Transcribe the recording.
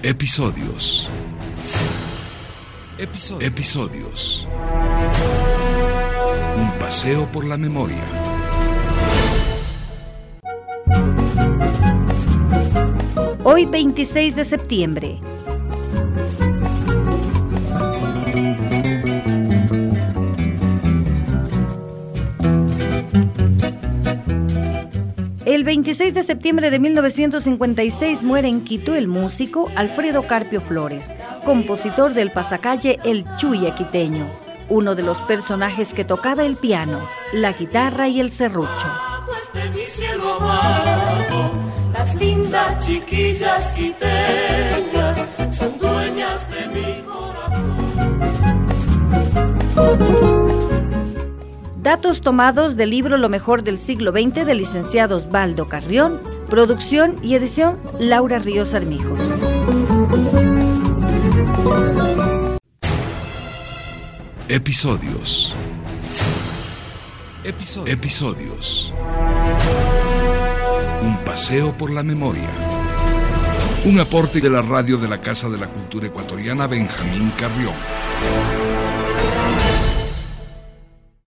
Episodios. Un paseo por la memoria. Hoy 26 de septiembre. El 26 de septiembre de 1956 muere en Quito el músico Alfredo Carpio Flores, compositor del pasacalle El Chuya quiteño, uno de los personajes que tocaba el piano, la guitarra y el serrucho. Las lindas chiquillas quiteñas son dueñas de mi corazón. Datos tomados del libro Lo mejor del siglo XX del licenciado Osvaldo Carrión, producción y edición Laura Ríos Armijos. Episodios. Un paseo por la memoria. Un aporte de la radio de la Casa de la Cultura Ecuatoriana Benjamín Carrión.